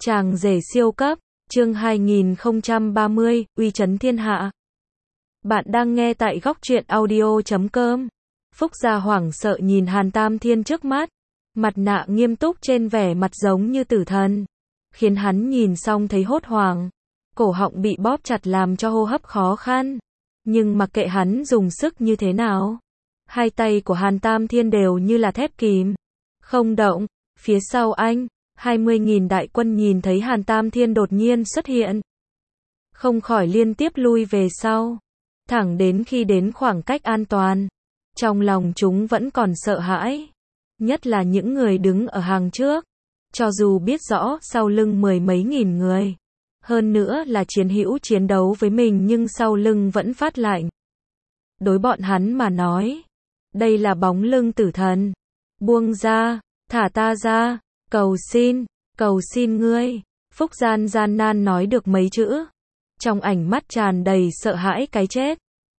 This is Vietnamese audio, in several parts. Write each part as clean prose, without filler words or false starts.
Chàng rể siêu cấp, chương 2030, uy chấn thiên hạ. Bạn đang nghe tại góc truyện audio.com. Phúc Gia hoảng sợ nhìn Hàn Tam Thiên trước mắt, mặt nạ nghiêm túc trên vẻ mặt giống như tử thần, khiến hắn nhìn xong thấy hốt hoảng, cổ họng bị bóp chặt làm cho hô hấp khó khăn. Nhưng mặc kệ hắn dùng sức như thế nào, hai tay của Hàn Tam Thiên đều như là thép kìm, không động. Phía sau anh, 20.000 đại quân nhìn thấy Hàn Tam Thiên đột nhiên xuất hiện, không khỏi liên tiếp lui về sau, thẳng đến khi đến khoảng cách an toàn. Trong lòng chúng vẫn còn sợ hãi, nhất là những người đứng ở hàng trước, cho dù biết rõ sau lưng mười mấy nghìn người, hơn nữa là chiến hữu chiến đấu với mình, nhưng sau lưng vẫn phát lạnh. Đối bọn hắn mà nói, đây là bóng lưng tử thần. Buông ra, thả ta ra, cầu xin ngươi. Phúc gian nan nói được mấy chữ, trong ánh mắt tràn đầy sợ hãi cái chết.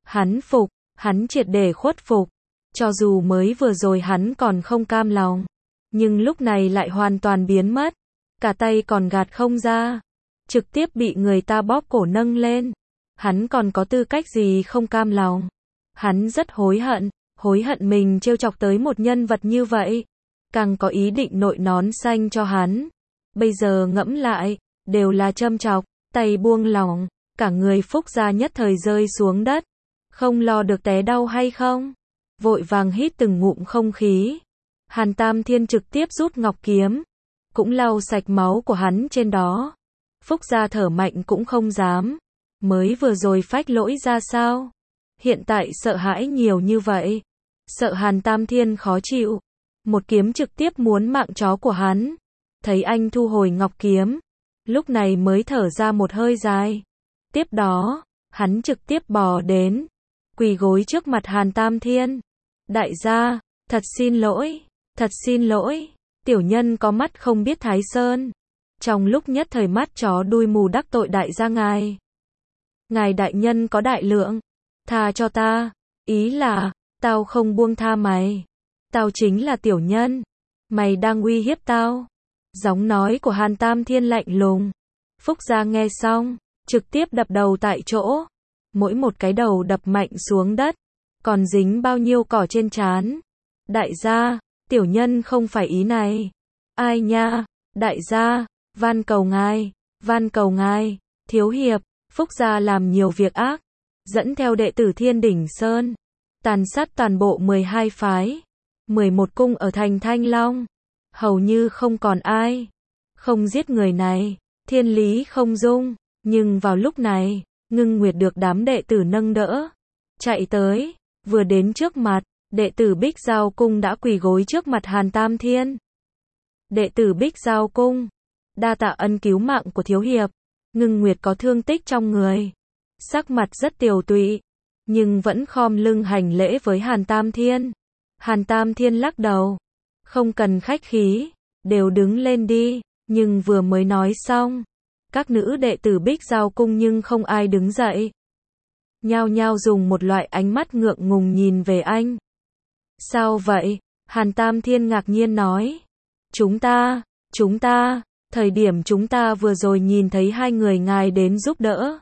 Hắn triệt để khuất phục, cho dù mới vừa rồi hắn còn không cam lòng, nhưng lúc này lại hoàn toàn biến mất, cả tay còn gạt không ra, trực tiếp bị người ta bóp cổ nâng lên. Hắn còn có tư cách gì không cam lòng? Hắn rất hối hận mình trêu chọc tới một nhân vật như vậy, càng có ý định nội nón xanh cho hắn. Bây giờ ngẫm lại, đều là châm chọc. Tay buông lỏng, cả người Phúc Gia nhất thời rơi xuống đất, không lo được té đau hay không, vội vàng hít từng ngụm không khí. Hàn Tam Thiên trực tiếp rút ngọc kiếm, cũng lau sạch máu của hắn trên đó. Phúc Gia thở mạnh cũng không dám, mới vừa rồi phách lỗi ra sao, hiện tại sợ hãi nhiều như vậy, sợ Hàn Tam Thiên khó chịu, một kiếm trực tiếp muốn mạng chó của hắn. Thấy anh thu hồi ngọc kiếm, lúc này mới thở ra một hơi dài. Tiếp đó, hắn trực tiếp bò đến, quỳ gối trước mặt Hàn Tam Thiên. Đại gia, thật xin lỗi, tiểu nhân có mắt không biết Thái Sơn. Trong lúc nhất thời mắt chó đuôi mù đắc tội đại gia ngài. Ngài đại nhân có đại lượng, tha cho ta, ý là, tao không buông tha mày. Tao chính là tiểu nhân, mày đang uy hiếp tao. Giọng nói của Hàn Tam Thiên lạnh lùng. Phúc Gia nghe xong, trực tiếp đập đầu tại chỗ. Mỗi một cái đầu đập mạnh xuống đất, còn dính bao nhiêu cỏ trên trán. Đại gia, tiểu nhân không phải ý này. Ai nha, đại gia, van cầu ngài, thiếu hiệp. Phúc Gia làm nhiều việc ác, dẫn theo đệ tử Thiên Đỉnh Sơn, tàn sát toàn bộ 12 phái, 11 cung ở thành Thanh Long. Hầu như không còn ai không giết người này, thiên lý không dung. Nhưng vào lúc này, Ngưng Nguyệt được đám đệ tử nâng đỡ, chạy tới, vừa đến trước mặt, đệ tử Bích Giao Cung đã quỳ gối trước mặt Hàn Tam Thiên. Đệ tử Bích Giao Cung, đa tạ ân cứu mạng của thiếu hiệp. Ngưng Nguyệt có thương tích trong người, sắc mặt rất tiều tụy, nhưng vẫn khom lưng hành lễ với Hàn Tam Thiên. Hàn Tam Thiên lắc đầu, không cần khách khí, đều đứng lên đi. Nhưng vừa mới nói xong, các nữ đệ tử Bích Giao Cung nhưng không ai đứng dậy, nhao nhao dùng một loại ánh mắt ngượng ngùng nhìn về anh. Sao vậy? Hàn Tam Thiên ngạc nhiên nói. Chúng ta, thời điểm chúng ta vừa rồi nhìn thấy hai người ngài đến giúp đỡ,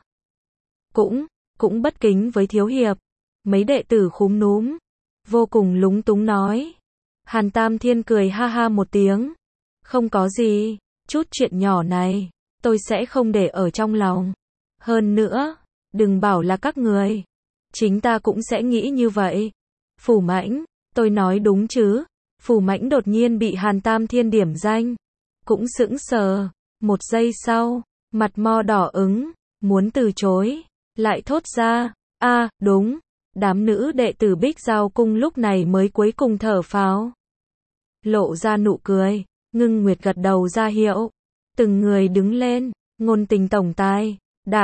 cũng bất kính với thiếu hiệp. Mấy đệ tử khúm núm, vô cùng lúng túng nói. Hàn Tam Thiên cười ha ha một tiếng. Không có gì, chút chuyện nhỏ này, tôi sẽ không để ở trong lòng. Hơn nữa, đừng bảo là các người, chính ta cũng sẽ nghĩ như vậy. Phủ Mãnh, tôi nói đúng chứ? Phủ Mãnh đột nhiên bị Hàn Tam Thiên điểm danh, cũng sững sờ. Một giây sau, mặt mo đỏ ửng, muốn từ chối, lại thốt ra, đúng. Đám nữ đệ tử Bích Giao Cung lúc này mới cuối cùng thở phào, lộ ra nụ cười. Ngưng Nguyệt gật đầu ra hiệu, từng người đứng lên. Ngôn Tình tổng tài,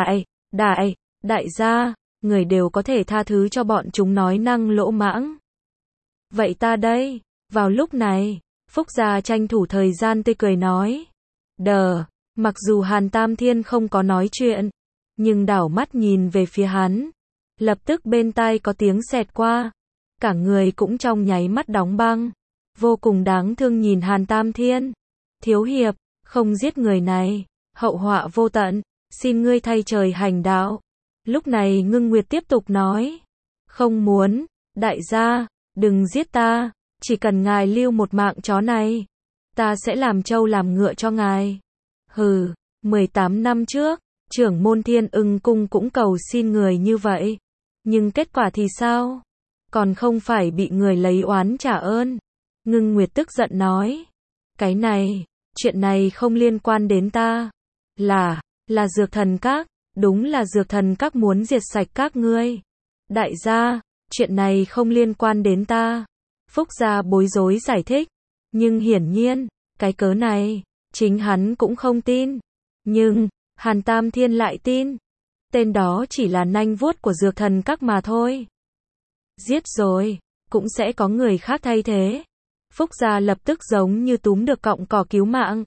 đại gia, người đều có thể tha thứ cho bọn chúng nói năng lỗ mãng. Vậy ta đây. Vào lúc này, Phúc Gia tranh thủ thời gian tươi cười nói. Mặc dù Hàn Tam Thiên không có nói chuyện, nhưng đảo mắt nhìn về phía hắn, lập tức bên tai có tiếng xẹt qua, cả người cũng trong nháy mắt đóng băng, vô cùng đáng thương nhìn Hàn Tam Thiên. Thiếu hiệp, không giết người này, hậu họa vô tận, xin ngươi thay trời hành đạo. Lúc này Ngưng Nguyệt tiếp tục nói, không muốn, đại gia, đừng giết ta, chỉ cần ngài lưu một mạng chó này, ta sẽ làm trâu làm ngựa cho ngài. Hừ, 18 năm trước, trưởng môn Thiên Ưng Cung cũng cầu xin người như vậy. Nhưng kết quả thì sao? Còn không phải bị người lấy oán trả ơn. Ngưng Nguyệt tức giận nói. Cái này, chuyện này không liên quan đến ta. Là Dược Thần Các, đúng là Dược Thần Các muốn diệt sạch các ngươi. Đại gia, chuyện này không liên quan đến ta. Phúc Gia bối rối giải thích. Nhưng hiển nhiên, cái cớ này, chính hắn cũng không tin. Nhưng, Hàn Tam Thiên lại tin. Tên đó chỉ là nanh vuốt của Dược Thần Các mà thôi. Giết rồi, cũng sẽ có người khác thay thế. Phúc Gia lập tức giống như túm được cọng cỏ cứu mạng.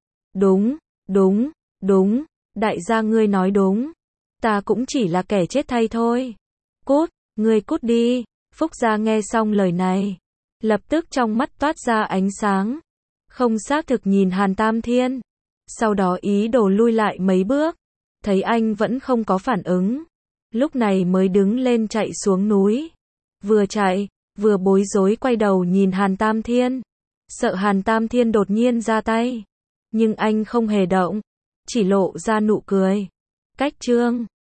Đúng, đại gia ngươi nói đúng. Ta cũng chỉ là kẻ chết thay thôi. Cút, ngươi cút đi. Phúc Gia nghe xong lời này, lập tức trong mắt toát ra ánh sáng. Không xác thực nhìn Hàn Tam Thiên. Sau đó ý đồ lui lại mấy bước. Thấy anh vẫn không có phản ứng. Lúc này mới đứng lên chạy xuống núi. Vừa chạy, vừa bối rối quay đầu nhìn Hàn Tam Thiên. Sợ Hàn Tam Thiên đột nhiên ra tay. Nhưng anh không hề động. Chỉ lộ ra nụ cười. Cách chương